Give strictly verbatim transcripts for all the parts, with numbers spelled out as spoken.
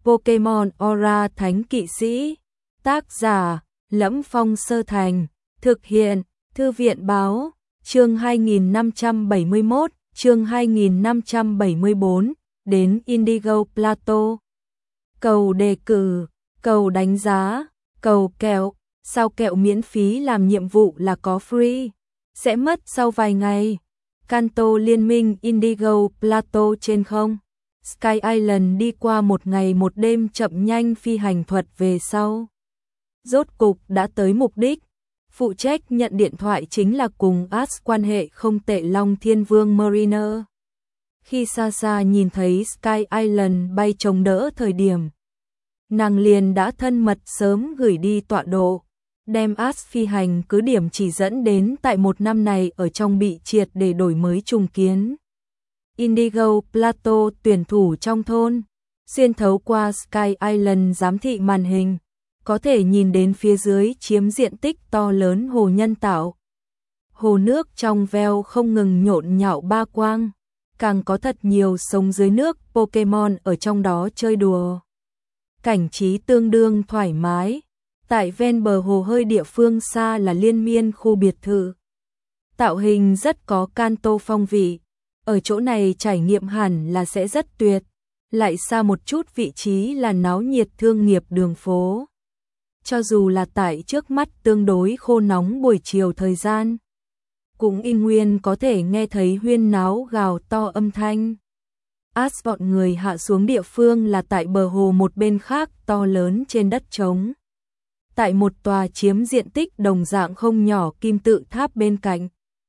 Pokemon Aura Thánh Kỵ Sĩ. Tác giả: Lẫm Phong Sơ Thành. Thực hiện: Thư viện báo. Chương hai nghìn năm trăm bảy mươi mốt, chương hai nghìn năm trăm bảy mươi bốn, đến Indigo Plateau. Cầu đề cử, cầu đánh giá, cầu kẹo, sao kẹo miễn phí làm nhiệm vụ là có free, sẽ mất sau vài ngày. Kanto Liên minh Indigo Plateau trên không. Sky Island đi qua một ngày một đêm chậm nhanh phi hành thuật về sau. Rốt cục đã tới mục đích. Phụ trách nhận điện thoại chính là cùng Ash quan hệ không tệ Long Thiên Vương Mariner. Khi xa xa nhìn thấy Sky Island bay chống đỡ thời điểm, nàng liền đã thân mật sớm gửi đi tọa độ, đem Ash phi hành cứ điểm chỉ dẫn đến tại một năm này ở trong bị triệt để đổi mới trùng kiến. Indigo Plateau tuyển thủ trong thôn, xuyên thấu qua Sky Island giám thị màn hình, có thể nhìn đến phía dưới chiếm diện tích to lớn hồ nhân tạo. Hồ nước trong veo không ngừng nhộn nhạo ba quang, càng có thật nhiều sống dưới nước Pokemon ở trong đó chơi đùa. Cảnh trí tương đương thoải mái. Tại ven bờ hồ hơi địa phương xa là liên miên khu biệt thự. Tạo hình rất có Kanto phong vị. Ở chỗ này trải nghiệm hẳn là sẽ rất tuyệt. Lại xa một chút vị trí là náo nhiệt thương nghiệp đường phố. Cho dù là tại trước mắt tương đối khô nóng buổi chiều thời gian, cũng in nguyên có thể nghe thấy huyên náo gào to âm thanh. Ash bọn người hạ xuống địa phương là tại bờ hồ một bên khác to lớn trên đất trống. Tại một tòa chiếm diện tích đồng dạng không nhỏ kim tự tháp bên cạnh.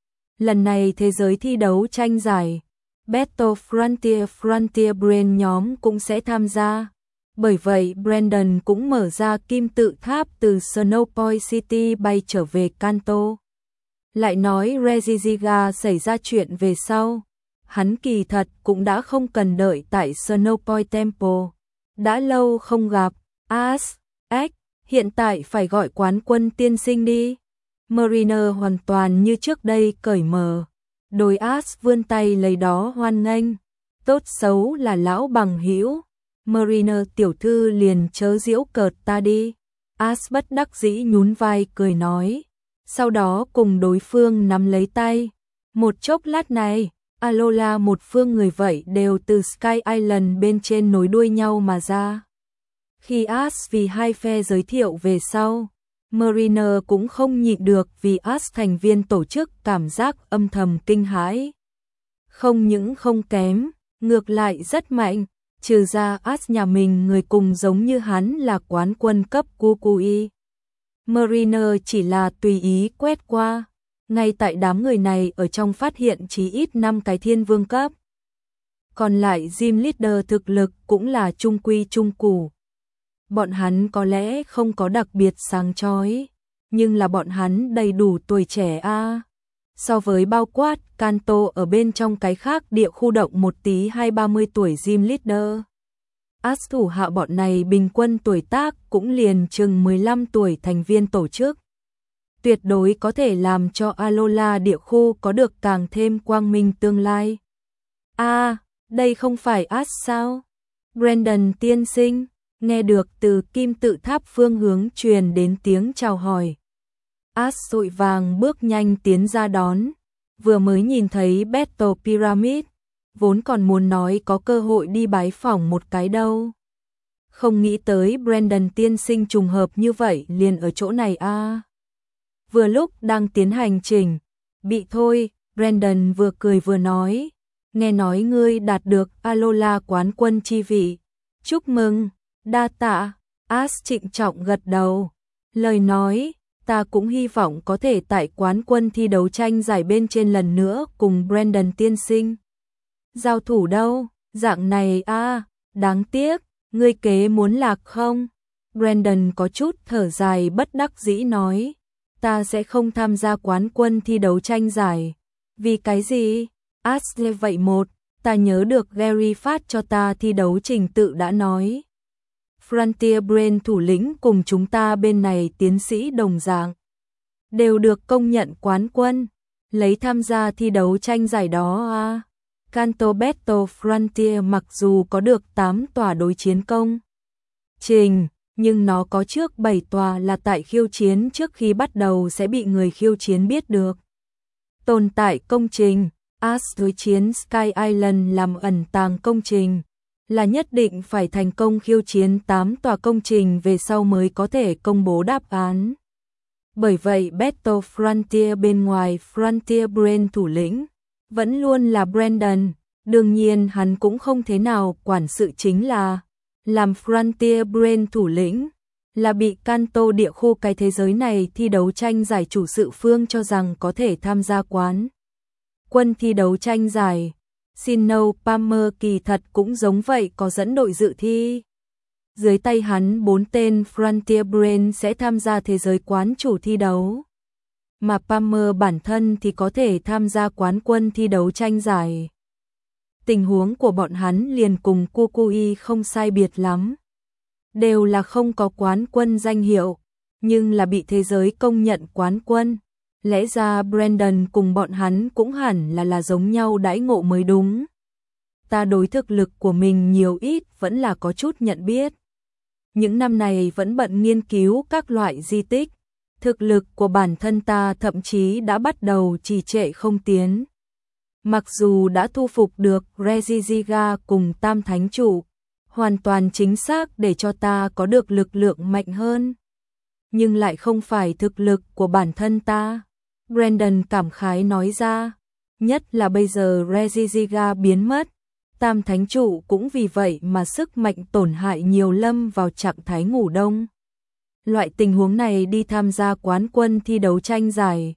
Lần này thế giới thi đấu tranh giải Battle Frontier Frontier Brand nhóm cũng sẽ tham gia. Bởi vậy Brandon cũng mở ra kim tự tháp từ Snowpoint City bay trở về Kanto. Lại nói Regigiga xảy ra chuyện về sau. Hắn kỳ thật cũng đã không cần đợi tại Snowpoint Temple. Đã lâu không gặp. Ash, X, hiện tại phải gọi quán quân tiên sinh đi. Mariner hoàn toàn như trước đây cởi mở. Đôi Ash vươn tay lấy đó hoan nghênh. Tốt xấu là lão bằng hữu. Mariner tiểu thư liền chớ giễu cợt ta đi. Ash bất đắc dĩ nhún vai cười nói. Sau đó cùng đối phương nắm lấy tay. Một chốc lát này, Alola một phương người vậy đều từ Sky Island bên trên nối đuôi nhau mà ra. Khi Ash vì hai phe giới thiệu về sau, Mariner cũng không nhịn được vì Ash thành viên tổ chức cảm giác âm thầm kinh hãi. Không những không kém, ngược lại rất mạnh. Trừ ra Ash nhà mình người cùng giống như hắn là quán quân cấp Kukui. Mariner chỉ là tùy ý quét qua. Ngay tại đám người này ở trong phát hiện chí ít năm cái thiên vương cấp. Còn lại gym leader thực lực cũng là trung quy trung củ. Bọn hắn có lẽ không có đặc biệt sáng chói, nhưng là bọn hắn đầy đủ tuổi trẻ a. À. So với bao quát Kanto ở bên trong cái khác địa khu động một tí hai ba mươi tuổi gym leader. Ash thủ hạ bọn này bình quân tuổi tác cũng liền chừng mười lăm tuổi thành viên tổ chức. Tuyệt đối có thể làm cho Alola địa khu có được càng thêm quang minh tương lai. A, à, đây không phải Ash sao? Brandon tiên sinh, nghe được từ kim tự tháp phương hướng truyền đến tiếng chào hỏi. Ash vội vàng bước nhanh tiến ra đón, vừa mới nhìn thấy Battle Pyramid, vốn còn muốn nói có cơ hội đi bái phỏng một cái đâu. Không nghĩ tới Brandon tiên sinh trùng hợp như vậy liền ở chỗ này a. À. Vừa lúc đang tiến hành trình, bị thôi, Brandon vừa cười vừa nói, nghe nói ngươi đạt được Alola quán quân chi vị. Chúc mừng, đa tạ. Ash trịnh trọng gật đầu, lời nói, ta cũng hy vọng có thể tại quán quân thi đấu tranh giải bên trên lần nữa cùng Brandon tiên sinh. Giao thủ đâu, dạng này a, à, đáng tiếc, ngươi kế muốn lạc không? Brandon có chút thở dài bất đắc dĩ nói, ta sẽ không tham gia quán quân thi đấu tranh giải. Vì cái gì? Ash vậy một, ta nhớ được Gary phát cho ta thi đấu trình tự đã nói. Frontier Brain thủ lĩnh cùng chúng ta bên này tiến sĩ đồng dạng. Đều được công nhận quán quân. Lấy tham gia thi đấu tranh giải đó à. Kanto Battle Frontier mặc dù có được tám tòa đối chiến công, trình, nhưng nó có trước bảy tòa là tại khiêu chiến trước khi bắt đầu sẽ bị người khiêu chiến biết được. Tồn tại công trình, Ash đối chiến Sky Island làm ẩn tàng công trình, là nhất định phải thành công khiêu chiến tám tòa công trình về sau mới có thể công bố đáp án. Bởi vậy Battle Frontier bên ngoài Frontier Brain thủ lĩnh vẫn luôn là Brandon, đương nhiên hắn cũng không thế nào quản sự chính là làm Frontier Brain thủ lĩnh, là bị Kanto địa khu cái thế giới này thi đấu tranh giải chủ sự phương cho rằng có thể tham gia quán quân thi đấu tranh giải. Sinnoh Palmer kỳ thật cũng giống vậy, có dẫn đội dự thi. Dưới tay hắn bốn tên Frontier Brain sẽ tham gia thế giới quán chủ thi đấu. Mà Palmer bản thân thì có thể tham gia quán quân thi đấu tranh giải. Tình huống của bọn hắn liền cùng Kukui không sai biệt lắm. Đều là không có quán quân danh hiệu, nhưng là bị thế giới công nhận quán quân. Lẽ ra Brandon cùng bọn hắn cũng hẳn là là giống nhau đãi ngộ mới đúng. Ta đối thực lực của mình nhiều ít vẫn là có chút nhận biết. Những năm này vẫn bận nghiên cứu các loại di tích. Thực lực của bản thân ta thậm chí đã bắt đầu trì trệ không tiến. Mặc dù đã thu phục được Regigiga cùng Tam Thánh Chủ, hoàn toàn chính xác để cho ta có được lực lượng mạnh hơn. Nhưng lại không phải thực lực của bản thân ta. Brandon cảm khái nói ra, nhất là bây giờ Regigiga biến mất, Tam Thánh Chủ cũng vì vậy mà sức mạnh tổn hại nhiều, lâm vào trạng thái ngủ đông. Loại tình huống này đi tham gia quán quân thi đấu tranh giải,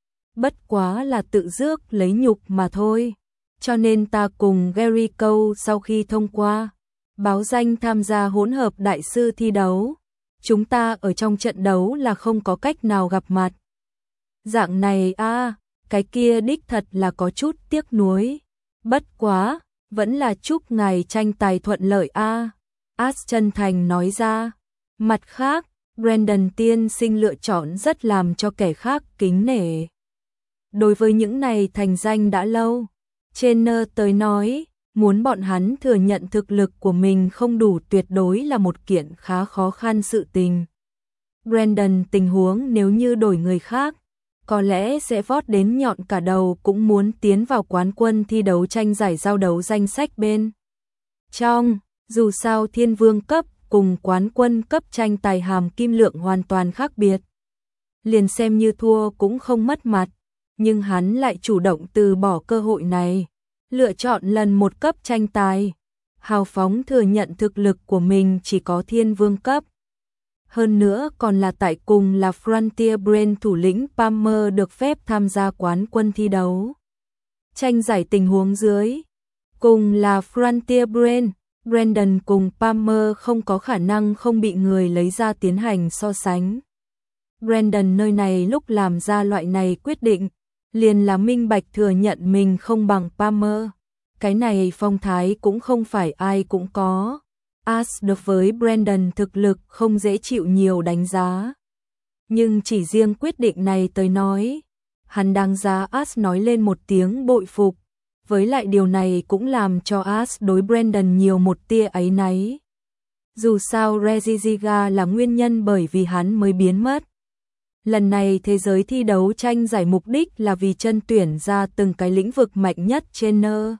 bất quá là tự rước lấy nhục mà thôi. Cho nên ta cùng Gary Cole sau khi thông qua báo danh tham gia hỗn hợp đại sư thi đấu, chúng ta ở trong trận đấu là không có cách nào gặp mặt. Dạng này a, à, cái kia đích thật là có chút tiếc nuối. Bất quá, vẫn là chúc ngài tranh tài thuận lợi a. À. Ash chân thành nói ra. Mặt khác, Brandon tiên sinh lựa chọn rất làm cho kẻ khác kính nể. Đối với những này thành danh đã lâu, Trainer tới nói, muốn bọn hắn thừa nhận thực lực của mình không đủ tuyệt đối là một kiện khá khó khăn sự tình. Brandon tình huống nếu như đổi người khác, có lẽ sẽ vót đến nhọn cả đầu cũng muốn tiến vào quán quân thi đấu tranh giải giao đấu danh sách bên trong. Dù sao thiên vương cấp cùng quán quân cấp tranh tài hàm kim lượng hoàn toàn khác biệt. Liền xem như thua cũng không mất mặt, nhưng hắn lại chủ động từ bỏ cơ hội này, lựa chọn lần một cấp tranh tài, hào phóng thừa nhận thực lực của mình chỉ có thiên vương cấp. Hơn nữa còn là tại cùng là Frontier Brain thủ lĩnh Palmer được phép tham gia quán quân thi đấu tranh giải tình huống dưới. Cùng là Frontier Brain, Brandon cùng Palmer không có khả năng không bị người lấy ra tiến hành so sánh. Brandon nơi này lúc làm ra loại này quyết định, liền là minh bạch thừa nhận mình không bằng Palmer. Cái này phong thái cũng không phải ai cũng có. Ash được với Brandon thực lực không dễ chịu nhiều đánh giá. Nhưng chỉ riêng quyết định này tới nói, hắn đáng giá Ash nói lên một tiếng bội phục. Với lại điều này cũng làm cho Ash đối Brandon nhiều một tia áy náy. Dù sao Regigiga là nguyên nhân bởi vì hắn mới biến mất. Lần này thế giới thi đấu tranh giải mục đích là vì chân tuyển ra từng cái lĩnh vực mạnh nhất trên nơ.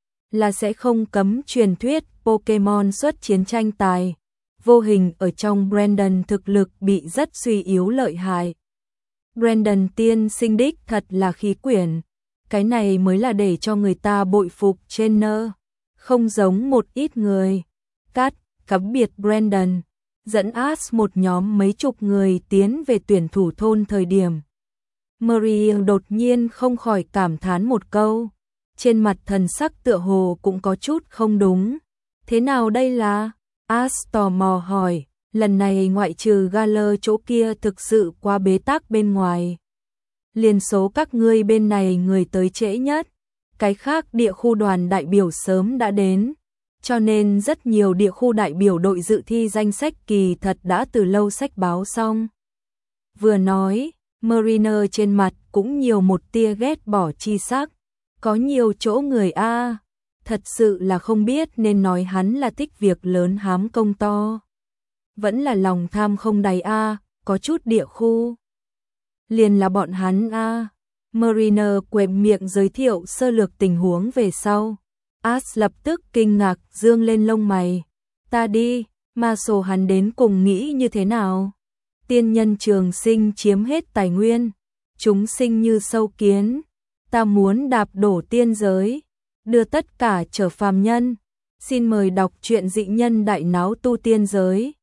Là sẽ không cấm truyền thuyết Pokemon xuất chiến tranh tài. Vô hình ở trong Brandon thực lực bị rất suy yếu lợi hại. Brandon tiên sinh đích thật là khí quyển. Cái này mới là để cho người ta bội phục trên nơ. Không giống một ít người. Cắt, cấm biệt Brandon. Dẫn Ash một nhóm mấy chục người tiến về tuyển thủ thôn thời điểm. Marie đột nhiên không khỏi cảm thán một câu. Trên mặt thần sắc tựa hồ cũng có chút không đúng. Thế nào đây là? Ash tò mò hỏi. Lần này ngoại trừ Galler chỗ kia thực sự quá bế tắc bên ngoài. Liền số các ngươi bên này người tới trễ nhất. Cái khác địa khu đoàn đại biểu sớm đã đến. Cho nên rất nhiều địa khu đại biểu đội dự thi danh sách kỳ thật đã từ lâu sách báo xong. Vừa nói, Mariner trên mặt cũng nhiều một tia ghét bỏ chi sắc. Có nhiều chỗ người a, thật sự là không biết nên nói hắn là thích việc lớn hám công to. vẫn là lòng tham không đáy a, có chút địa khu. Liền là bọn hắn a. Mariner quẹt miệng giới thiệu sơ lược tình huống về sau. Ash lập tức kinh ngạc dương lên lông mày. Ta đi, mà sổ hắn đến cùng nghĩ như thế nào? Tiên nhân trường sinh chiếm hết tài nguyên, chúng sinh như sâu kiến, ta muốn đạp đổ tiên giới, đưa tất cả trở phàm nhân. Xin mời đọc truyện Dị Nhân Đại Náo Tu Tiên Giới.